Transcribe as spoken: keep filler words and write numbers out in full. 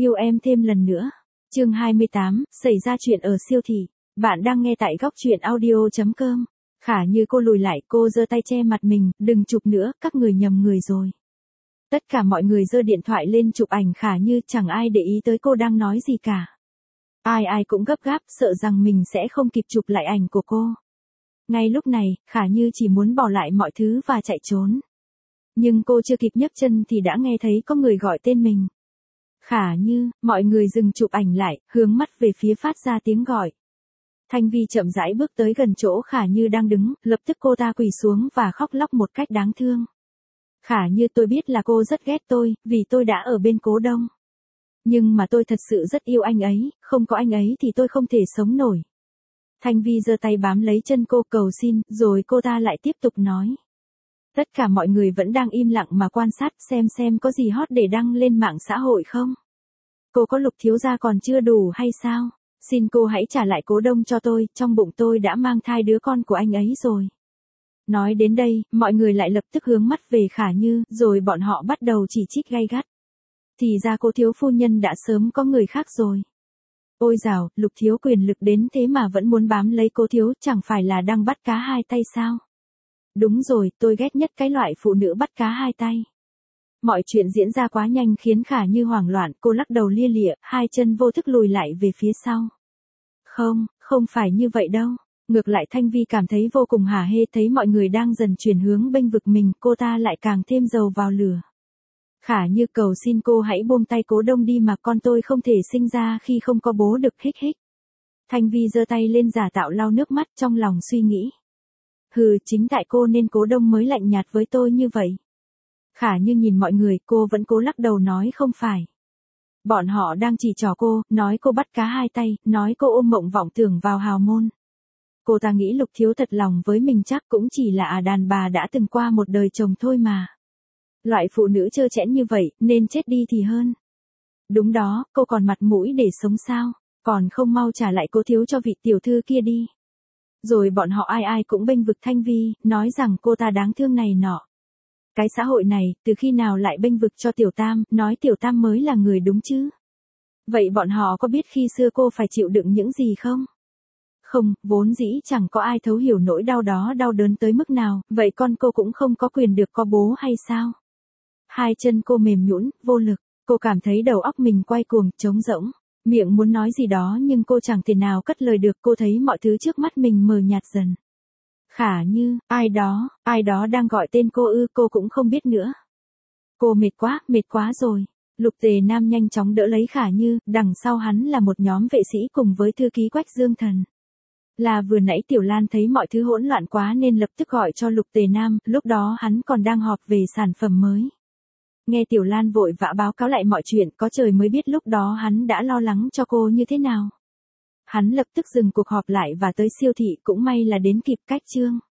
Yêu em thêm lần nữa. Chương hai mươi tám, xảy ra chuyện ở siêu thị. Bạn đang nghe tại góc truyện audio chấm com. Khả Như cô lùi lại, cô giơ tay che mặt mình, đừng chụp nữa, các người nhầm người rồi. Tất cả mọi người giơ điện thoại lên chụp ảnh Khả Như, chẳng ai để ý tới cô đang nói gì cả. Ai ai cũng gấp gáp, sợ rằng mình sẽ không kịp chụp lại ảnh của cô. Ngay lúc này, Khả Như chỉ muốn bỏ lại mọi thứ và chạy trốn. Nhưng cô chưa kịp nhấc chân thì đã nghe thấy có người gọi tên mình. Khả Như, mọi người dừng chụp ảnh lại, hướng mắt về phía phát ra tiếng gọi. Thanh Vi chậm rãi bước tới gần chỗ Khả Như đang đứng, lập tức cô ta quỳ xuống và khóc lóc một cách đáng thương. Khả Như, tôi biết là cô rất ghét tôi, vì tôi đã ở bên Cố Đông. Nhưng mà tôi thật sự rất yêu anh ấy, không có anh ấy thì tôi không thể sống nổi. Thanh Vi giơ tay bám lấy chân cô cầu xin, rồi cô ta lại tiếp tục nói. Tất cả mọi người vẫn đang im lặng mà quan sát xem xem có gì hot để đăng lên mạng xã hội không. Cô có Lục thiếu gia còn chưa đủ hay sao? Xin cô hãy trả lại Cố Đông cho tôi, trong bụng tôi đã mang thai đứa con của anh ấy rồi. Nói đến đây, mọi người lại lập tức hướng mắt về Khả Như, rồi bọn họ bắt đầu chỉ trích gay gắt. Thì ra cô thiếu phu nhân đã sớm có người khác rồi. Ôi dào, Lục thiếu quyền lực đến thế mà vẫn muốn bám lấy cô thiếu, chẳng phải là đang bắt cá hai tay sao? Đúng rồi, tôi ghét nhất cái loại phụ nữ bắt cá hai tay. Mọi chuyện diễn ra quá nhanh khiến Khả Như hoảng loạn, cô lắc đầu lia lịa, hai chân vô thức lùi lại về phía sau. Không, không phải như vậy đâu. Ngược lại Thanh Vi cảm thấy vô cùng hả hê, thấy mọi người đang dần chuyển hướng bênh vực mình, cô ta lại càng thêm dầu vào lửa. Khả Như, cầu xin cô hãy buông tay Cố Đông đi mà, con tôi không thể sinh ra khi không có bố được, hích hích. Thanh Vi giơ tay lên giả tạo lau nước mắt, trong lòng suy nghĩ. Hừ, chính tại cô nên Cố Đông mới lạnh nhạt với tôi như vậy. Khả Như nhìn mọi người, cô vẫn cố lắc đầu nói không phải. Bọn họ đang chỉ trỏ cô, nói cô bắt cá hai tay, nói cô ôm mộng vọng tưởng vào hào môn. Cô ta nghĩ Lục thiếu thật lòng với mình chắc cũng chỉ là à đàn bà đã từng qua một đời chồng thôi mà. Loại phụ nữ trơ trẽn như vậy, nên chết đi thì hơn. Đúng đó, cô còn mặt mũi để sống sao, còn không mau trả lại Cố thiếu cho vị tiểu thư kia đi. Rồi bọn họ ai ai cũng bênh vực Thanh Vi, nói rằng cô ta đáng thương này nọ. Cái xã hội này, từ khi nào lại bênh vực cho Tiểu Tam, nói Tiểu Tam mới là người đúng chứ? Vậy bọn họ có biết khi xưa cô phải chịu đựng những gì không? Không, vốn dĩ chẳng có ai thấu hiểu nỗi đau đó đau đớn tới mức nào, vậy con cô cũng không có quyền được có bố hay sao? Hai chân cô mềm nhũn, vô lực, cô cảm thấy đầu óc mình quay cuồng, trống rỗng. Miệng muốn nói gì đó nhưng cô chẳng thể nào cất lời được, cô thấy mọi thứ trước mắt mình mờ nhạt dần. Khả Như, ai đó, ai đó đang gọi tên cô ư, cô cũng không biết nữa. Cô mệt quá, mệt quá rồi. Lục Tề Nam nhanh chóng đỡ lấy Khả Như, đằng sau hắn là một nhóm vệ sĩ cùng với thư ký Quách Dương Thần. Là vừa nãy Tiểu Lan thấy mọi thứ hỗn loạn quá nên lập tức gọi cho Lục Tề Nam, lúc đó hắn còn đang họp về sản phẩm mới. Nghe Tiểu Lan vội vã báo cáo lại mọi chuyện, có trời mới biết lúc đó hắn đã lo lắng cho cô như thế nào. Hắn lập tức dừng cuộc họp lại và tới siêu thị, cũng may là đến kịp cách chương.